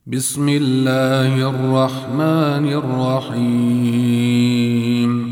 بسم الله الرحمن الرحيم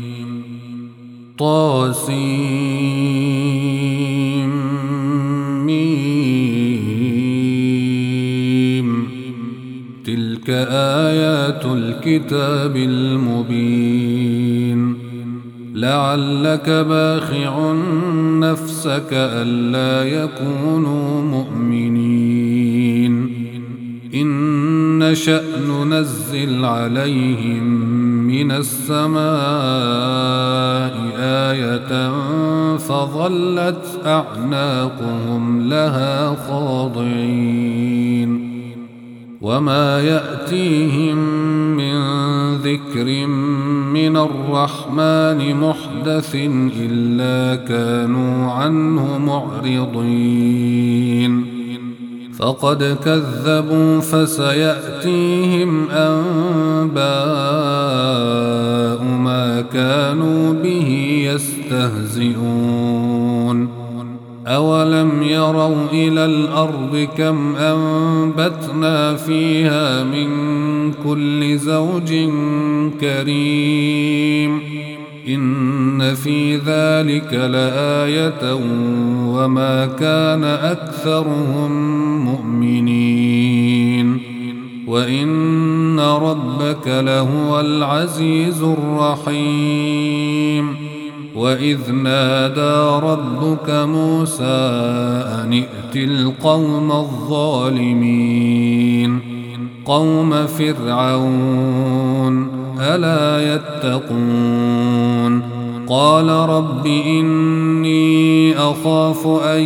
طاسيم تلك آيات الكتاب المبين لعلك باخع نفسك ألا يكونوا مؤمنين إن نشأ ننزل عليهم من السماء آية فظلت أعناقهم لها خاضعين وما يأتيهم من ذكر من الرحمن محدث إلا كانوا عنه معرضين فقد كذبوا فسيأتيهم أنباء ما كانوا به يستهزئون أولم يروا إلى الأرض كم أنبتنا فيها من كل زوج كريم إن في ذلك لآية وما كان أكثرهم مؤمنين وإن ربك لهو العزيز الرحيم وإذ نادى ربك موسى أن ائت القوم الظالمين قوم فرعون ألا يتقون قال رب إني أخاف أن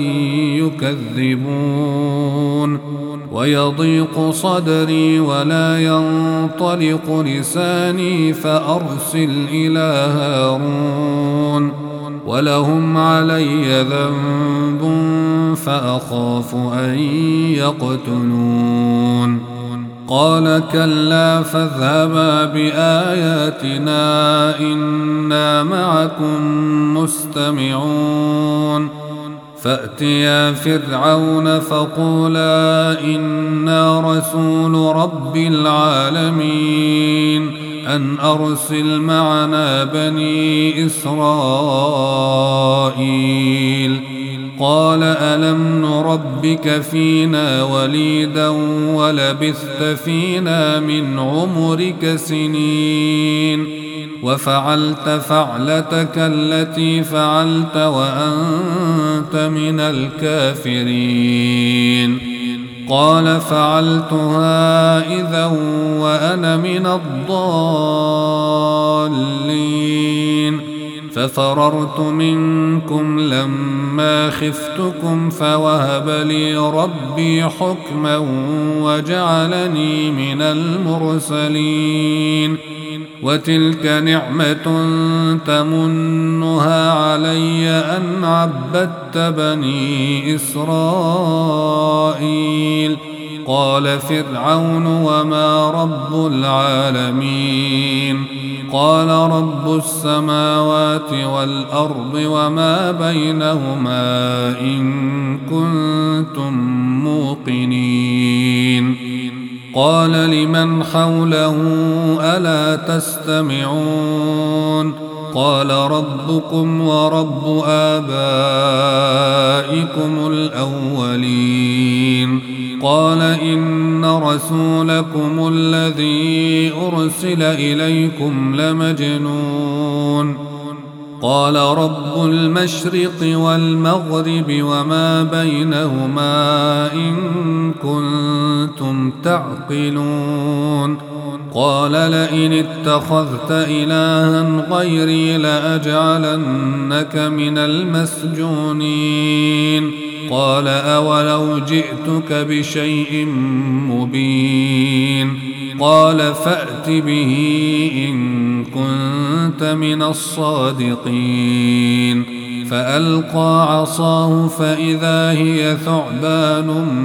يكذبون ويضيق صدري ولا ينطلق لساني فأرسل إلى هارون ولهم علي ذنب فأخاف أن يقتلون قال كلا فاذهبا بآياتنا إنا معكم مستمعون فأتيا فرعون فقولا إنا رسول رب العالمين أن أرسل معنا بني إسرائيل قال ألم نربك فينا وليدا ولبثت فينا من عمرك سنين وفعلت فعلتك التي فعلت وأنت من الكافرين قال فعلتها إذا وأنا من الضالين ففررت منكم لما خفتكم فوهب لي ربي حكما وجعلني من المرسلين وتلك نعمة تمنها علي أن عبدت بني إسرائيل قال فرعون وما رب العالمين قال رب السماوات والأرض وما بينهما إن كنتم موقنين قال لمن حوله ألا تستمعون قال ربكم ورب آبائكم الأولين قال إن رسولكم الذي أرسل إليكم لمجنون قال رب المشرق والمغرب وما بينهما إن كنتم تعقلون قال لئن اتخذت إلها غيري لأجعلنك من المسجونين قال أولو جئتك بشيء مبين قال فأت به إن كنت من الصادقين فألقى عصاه فإذا هي ثعبان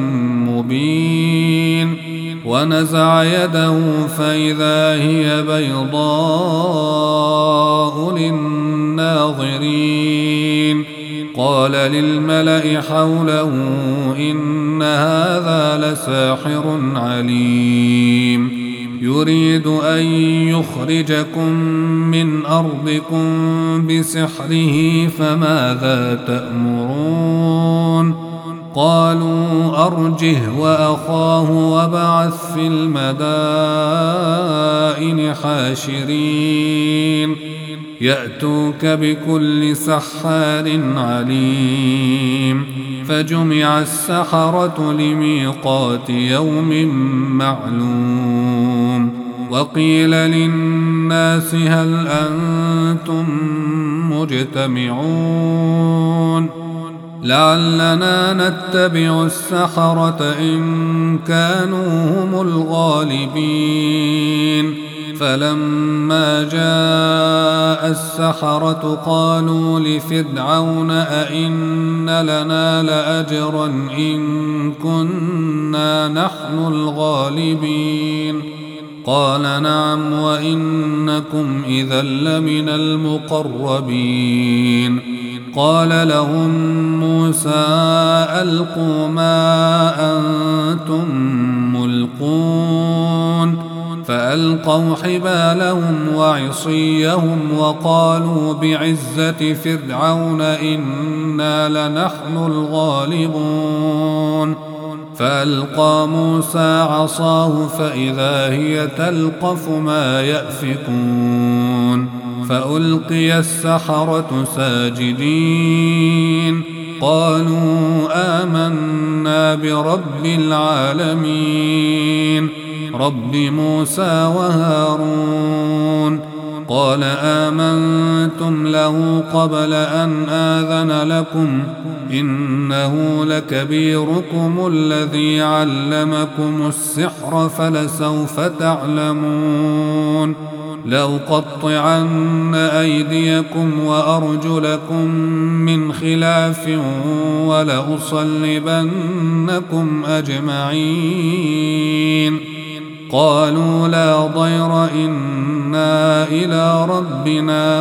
مبين ونزع يده فإذا هي بيضاء للناظرين قال للملأ حوله إن هذا لساحر عليم يريد أن يخرجكم من أرضكم بسحره فماذا تأمرون قالوا أرجه وأخاه وابعث في المدائن حاشرين يأتوك بكل سحار عليم فجمع السحرة لميقات يوم معلوم وقيل للناس هل أنتم مجتمعون لعلنا نتبع السحرة إن كانوا هم الغالبين فلما جاء السحرة قالوا لفرعون أئن لنا لأجرا إن كنا نحن الغالبين قال نعم وإنكم إذا لمن المقربين قال لهم موسى ألقوا ما أنتم ملقون فألقوا حبالهم وعصيهم وقالوا بعزة فرعون إنا لنحن الغالبون فألقى موسى عصاه فإذا هي تلقف ما يأفكون فألقي السحرة ساجدين قالوا آمنا برب العالمين رب موسى وهارون قال آمنتم له قبل أن آذن لكم إنه لكبيركم الذي علمكم السحر فلسوف تعلمون لأقطعن أيديكم وأرجلكم من خلاف ولأصلبنكم أجمعين قالوا لا ضير إنا إلى ربنا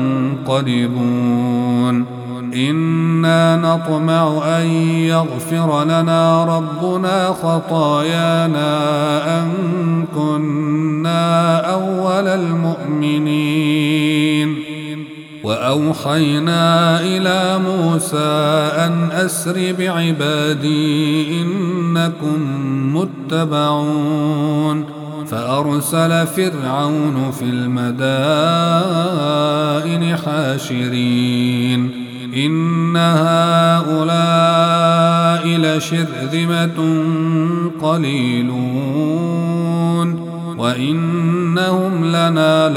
منقلبون إنا نطمع أن يغفر لنا ربنا خطايانا أن كنا أول المؤمنين وأوحينا إلى موسى أن أسر بعبادي إنكم متبعون فأرسل فرعون في المدائن حاشرين إن هؤلاء لشرذمة قليلون وإنهم لنا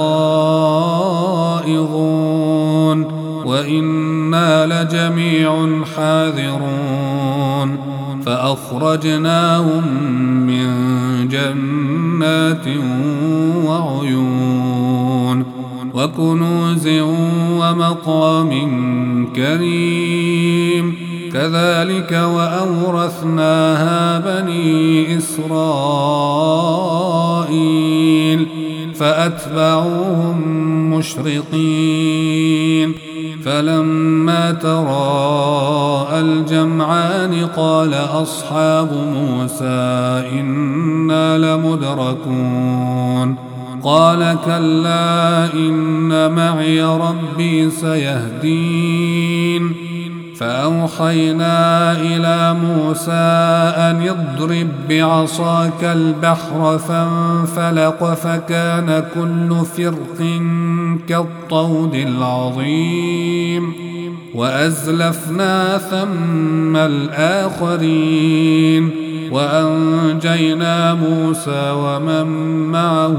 لغائظون وإنا لجميع حاذرون فأخرجناهم من جنات وعيون وكنوز ومقام كريم كذلك وأورثناها بني إسرائيل فأتبعوهم مشرقين فلما تراءى الجمعان قال أصحاب موسى إنا لمدركون قال كلا إن معي ربي سيهدين فأوحينا إلى موسى أن اضرب بعصاك البحر فانفلق فكان كل فرق كالطود العظيم وأزلفنا ثم الآخرين وأنجينا موسى ومن معه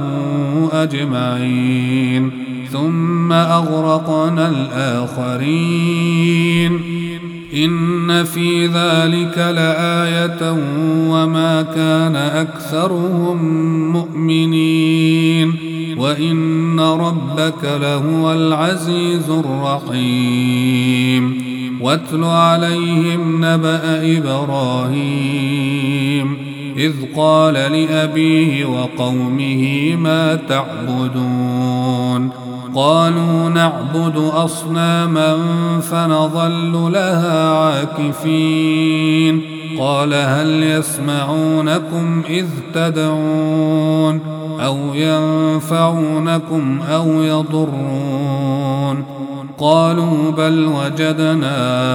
أجمعين ثم أغرقنا الآخرين إن في ذلك لآية وما كان أكثرهم مؤمنين وإن ربك لهو العزيز الرحيم واتل عليهم نبأ إبراهيم إذ قال لأبيه وقومه ما تعبدون قالوا نعبد أصناما فنظل لها عاكفين قال هل يسمعونكم إذ تدعون أو ينفعونكم أو يضرون قالوا بل وجدنا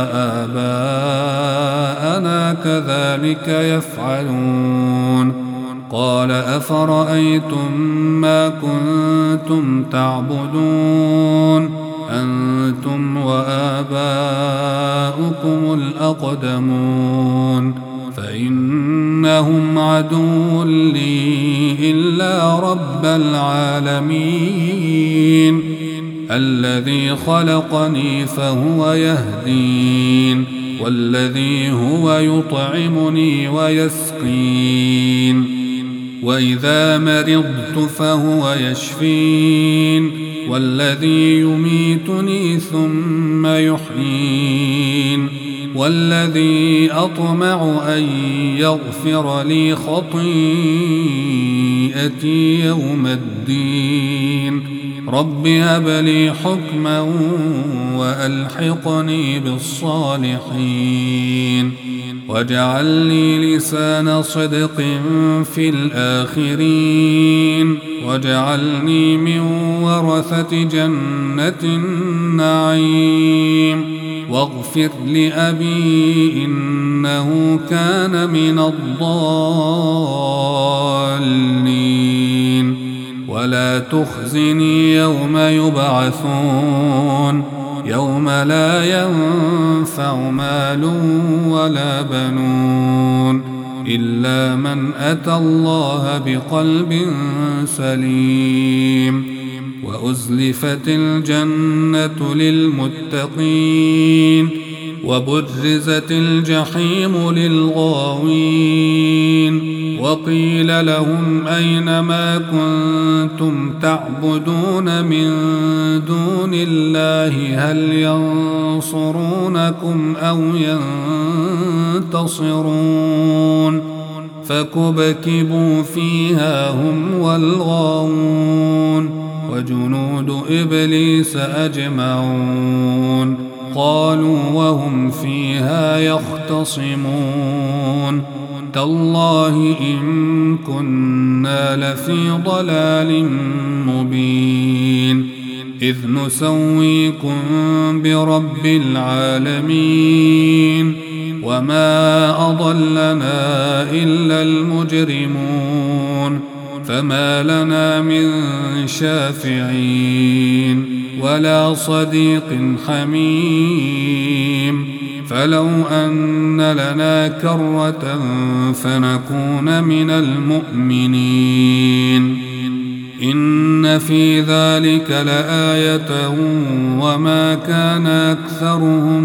آباءنا كذلك يفعلون قال أفرأيتم ما كنتم تعبدون أنتم وآباؤكم الأقدمون فإنهم عدو لي إلا رب العالمين الذي خلقني فهو يهدين والذي هو يطعمني ويسقين وإذا مرضت فهو يشفين والذي يميتني ثم يحيين والذي أطمع أن يغفر لي خطيئتي يوم الدين رب هب لي حكما وألحقني بالصالحين واجعل لي لسان صدق في الآخرين واجعلني من ورثة جنة النعيم واغفر لأبي إنه كان من الضالين ولا تخزني يوم يبعثون يوم لا ينفع مال ولا بنون إلا من أتى الله بقلب سليم وأزلفت الجنة للمتقين وبرزت الجحيم للغاوين وقيل لهم أين ما كنتم تعبدون من دون الله هل ينصرونكم أو ينتصرون فكبكبوا فيها هم والغاوون وجنود إبليس أجمعون قالوا وهم فيها يختصمون تالله إن كنا لفي ضلال مبين إذ نسويكم برب العالمين وما أضلنا إلا المجرمون فما لنا من شافعين ولا صديق حميم فلو أن لنا كرة فنكون من المؤمنين إن في ذلك لآية وما كان أكثرهم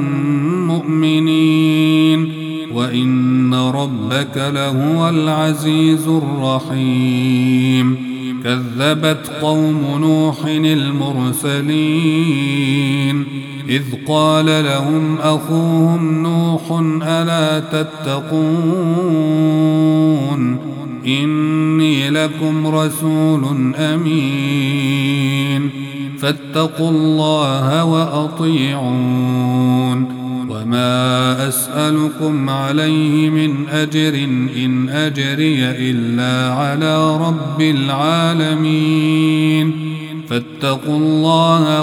مؤمنين وإن ربك لهو العزيز الرحيم كذبت قوم نوح المرسلين إذ قال لهم أخوهم نوح ألا تتقون إني لكم رسول أمين فاتقوا الله وأطيعون وما أسألكم عليه من أجر إن أجري إلا على رب العالمين فاتقوا الله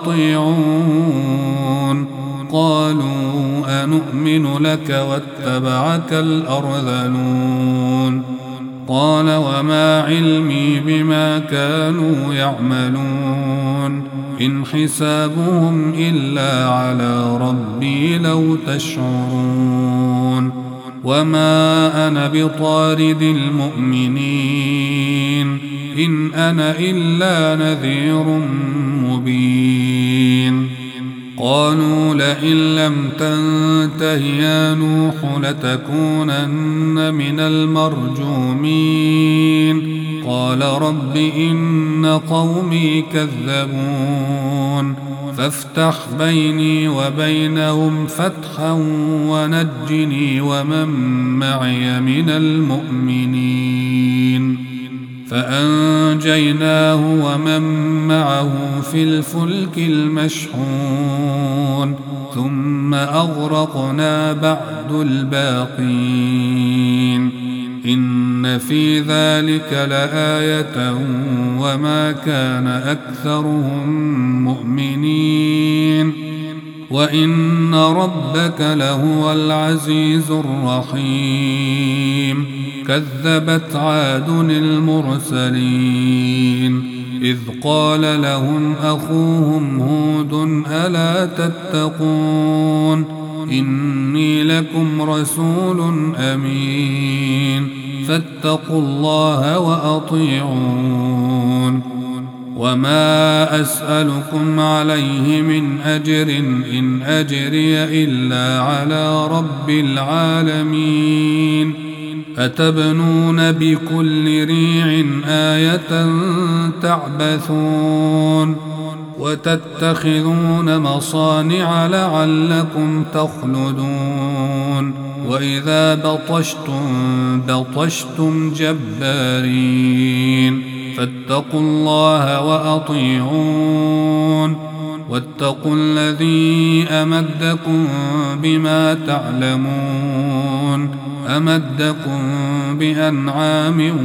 وأطيعون قالوا أنؤمن لك واتبعك الأرذلون قال وما علمي بما كانوا يعملون إن حسابهم إلا على ربي لو تشعرون وما أنا بطارد المؤمنين إن أنا إلا نذير مبين قالوا لئن لم تنته يا نوح لتكونن من المرجومين قال رب إن قومي كذبون فافتح بيني وبينهم فتحا ونجني ومن معي من المؤمنين. فأنجيناه ومن معه في الفلك المشحون ثم أغرقنا بعد الباقين. إن في ذلك لآية وما كان أكثرهم مؤمنين وإن ربك لهو العزيز الرحيم. كذبت عاد المرسلين إذ قال لهم أخوهم هود ألا تتقون إني لكم رسول أمين فاتقوا الله وأطيعون. وما أسألكم عليه من أجر إن أجري إلا على رب العالمين. أتبنون بكل ريع آية تعبثون وتتخذون مصانع لعلكم تخلدون وإذا بطشتم جبارين فاتقوا الله وأطيعون. واتقوا الذي أمدكم بما تعلمون أمدكم بأنعام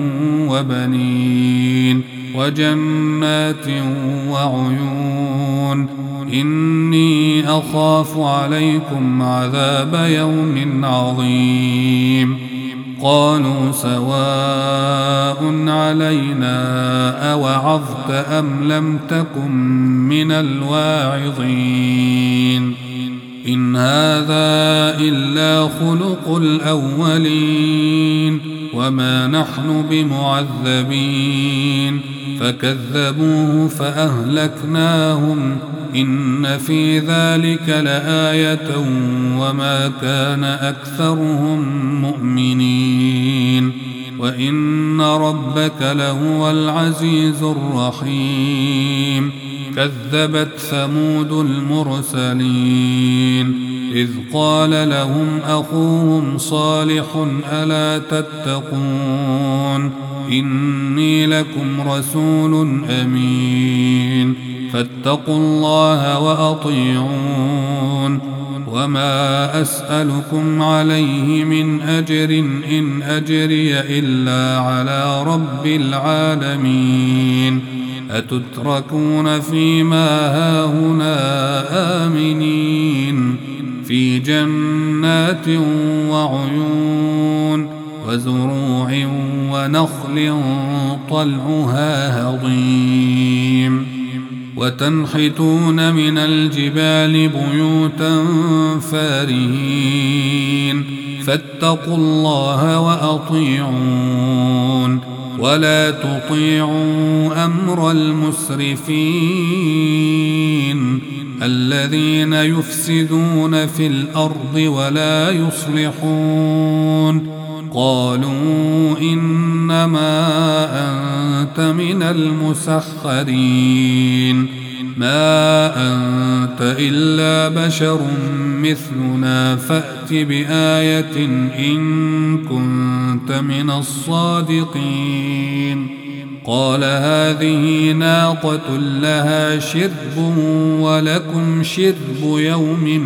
وبنين وجنات وعيون. إني أخاف عليكم عذاب يوم عظيم. قالوا سواء علينا أوعظت أم لم تكن من الواعظين. إن هذا إلا خلق الأولين وما نحن بمعذبين. فكذبوه فأهلكناهم إن في ذلك لآية وما كان أكثرهم مؤمنين وإن ربك لهو العزيز الرحيم. كذبت ثمود المرسلين إذ قال لهم أخوهم صالح ألا تتقون إني لكم رسول أمين فاتقوا الله وأطيعون. وما أسألكم عليه من أجر إن أجري إلا على رب العالمين. أتتركون فيما هاهنا آمنين في جنات وعيون وزروع ونخل طلعها هضيم وتنحتون من الجبال بيوتا فارهين فاتقوا الله وأطيعون. ولا تطيعوا أمر المسرفين الذين يفسدون في الأرض ولا يصلحون. قالوا إنما أنت من المسخرين ما أنت إلا بشر مثلنا فأت بآية إن كنت من الصادقين. قال هذه ناقة لها شرب ولكم شرب يوم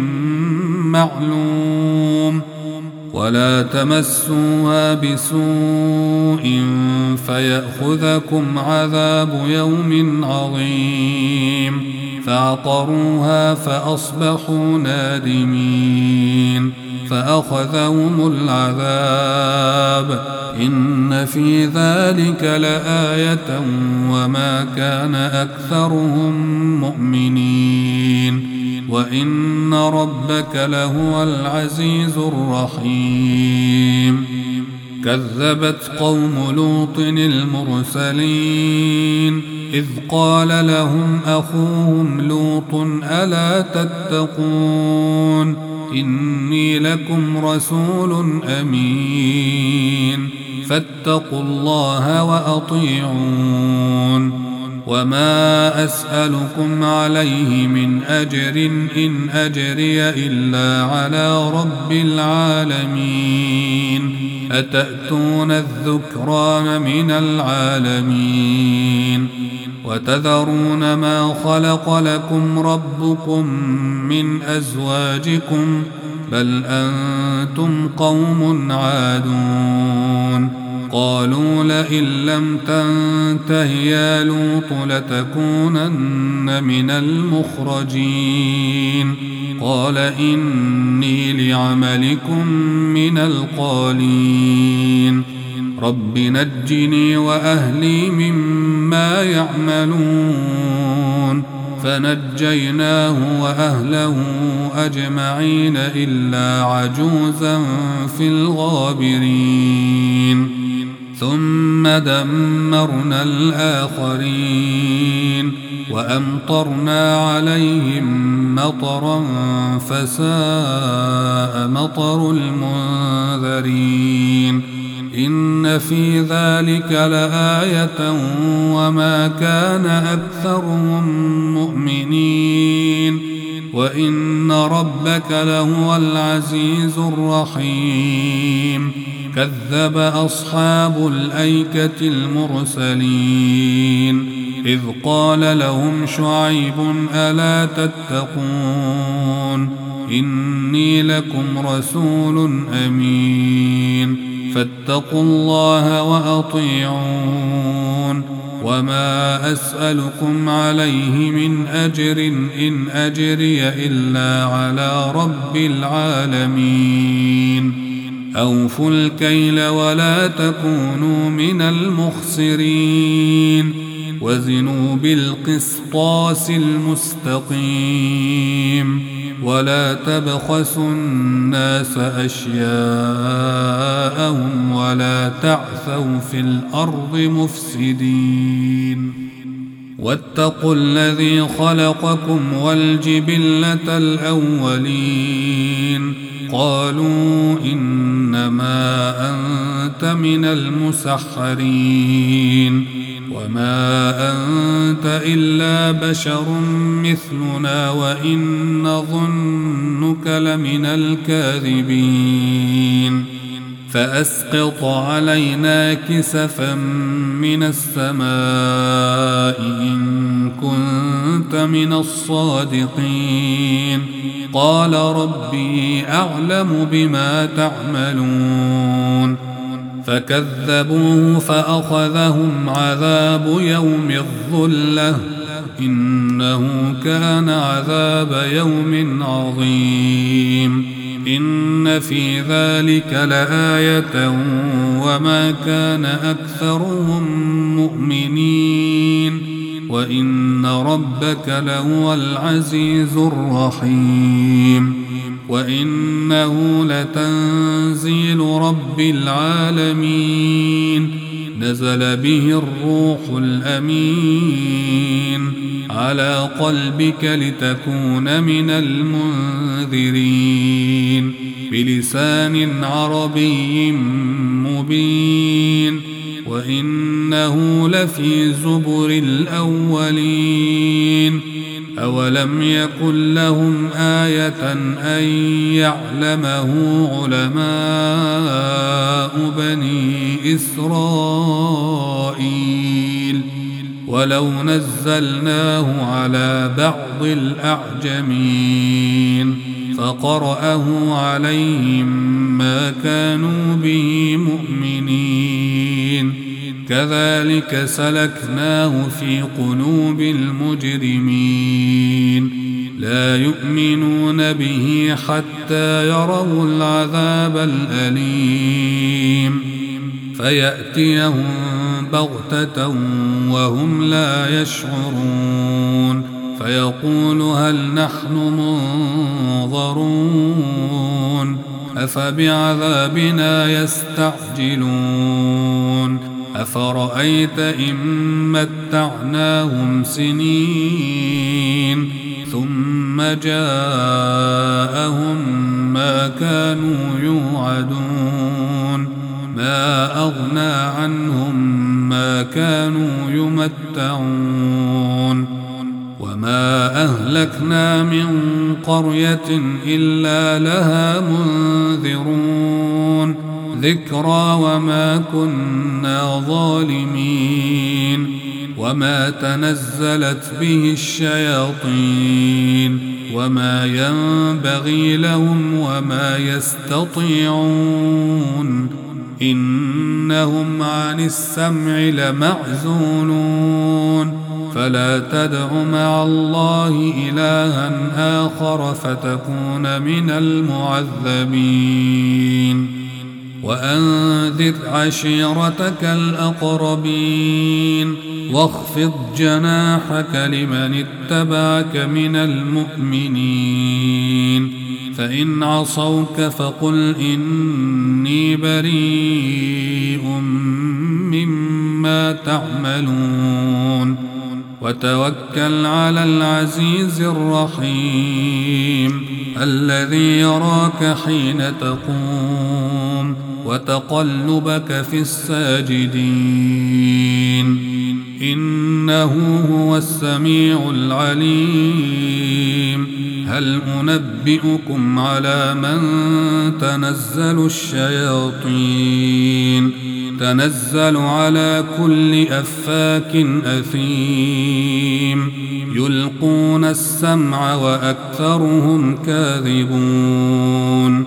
معلوم ولا تمسوها بسوء فيأخذكم عذاب يوم عظيم. فعقروها فأصبحوا نادمين فأخذهم العذاب. إن في ذلك لآية وما كان أكثرهم مؤمنين وإن ربك لهو العزيز الرحيم. كذبت قوم لوط المرسلين إذ قال لهم أخوهم لوط ألا تتقون إني لكم رسول أمين فاتقوا الله وأطيعون. وما أسألكم عليه من أجر إن أجري إلا على رب العالمين أتأتون الذكران من العالمين وتذرون ما خلق لكم ربكم من أزواجكم بل أنتم قوم عادون قالوا لئن لم تنته يا لوط لتكونن من المخرجين قال إني لعملكم من القالين رب نجني وأهلي مما يعملون فنجيناه وأهله أجمعين إلا عجوزا في الغابرين ثم دمرنا الآخرين وأمطرنا عليهم مطرا فساء مطر المنذرين إن في ذلك لآية وما كان أكثرهم مؤمنين وإن ربك لهو العزيز الرحيم كذب أصحاب الأيكة المرسلين إذ قال لهم شعيب ألا تتقون إني لكم رسول أمين فاتقوا الله وأطيعون وما أسألكم عليه من أجر إن أجري إلا على رب العالمين أوفوا الكيل ولا تكونوا من المخسرين وزنوا بالقسطاس المستقيم ولا تبخسوا الناس أشياءهم ولا تعثوا في الأرض مفسدين واتقوا الذي خلقكم والجبلة الأولين قالوا إنما أنت من المسحرين وما أنت إلا بشر مثلنا وإن نظنك لمن الكاذبين فأسقط علينا كسفا من السماء إن كنت من الصادقين قال ربي أعلم بما تعملون فكذبوه فأخذهم عذاب يوم الظلة إنه كان عذاب يوم عظيم إن في ذلك لآية وما كان أكثرهم مؤمنين وإن ربك لهو العزيز الرحيم وإنه لتنزيل رب العالمين نزل به الروح الأمين على قلبك لتكون من المنذرين بلسان عربي مبين وإنه لفي زبر الأولين أولم يكن لهم آية أن يعلمه علماء بني إسرائيل ولو نزلناه على بعض الأعجمين فقرأه عليهم ما كانوا به مؤمنين كذلك سلكناه في قلوب المجرمين لا يؤمنون به حتى يروا العذاب الأليم فيأتيهم بغتة وهم لا يشعرون فيقول هل نحن منظرون أفبعذابنا يستعجلون أفرأيت إن متعناهم سنين ثم جاءهم ما كانوا يوعدون ما أغنى عنهم ما كانوا يمتعون وما أهلكنا من قرية إلا لها منذرون ذكرى وما كنا ظالمين وما تنزلت به الشياطين وما ينبغي لهم وما يستطيعون إنهم عن السمع لمعزولون فلا تدع مع الله إلها آخر فتكون من المعذبين وأنذر عشيرتك الأقربين واخفض جناحك لمن اتبعك من المؤمنين فإن عصوك فقل إني بريء مما تعملون وتوكل على العزيز الرحيم الذي يراك حين تقوم وتقلبك في الساجدين إنه هو السميع العليم هل أنبئكم على من تنزل الشياطين تنزل على كل أفاك أثيم يلقون السمع وأكثرهم كاذبون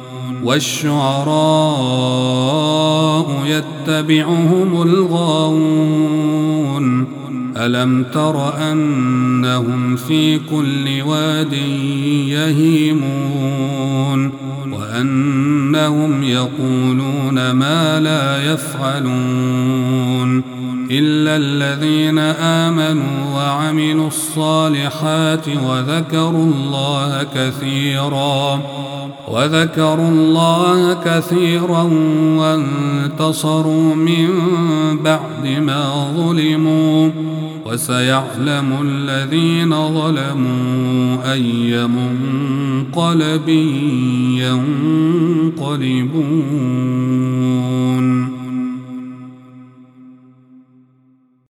والشعراء يتبعهم الغاوون ألم تر أنهم في كل واد يهيمون وأنهم يقولون ما لا يفعلون إلا الذين آمنوا وعملوا الصالحات وذكروا الله كثيرا وانتصروا من بعد ما ظلموا وسيعلم الذين ظلموا أي منقلب ينقلبون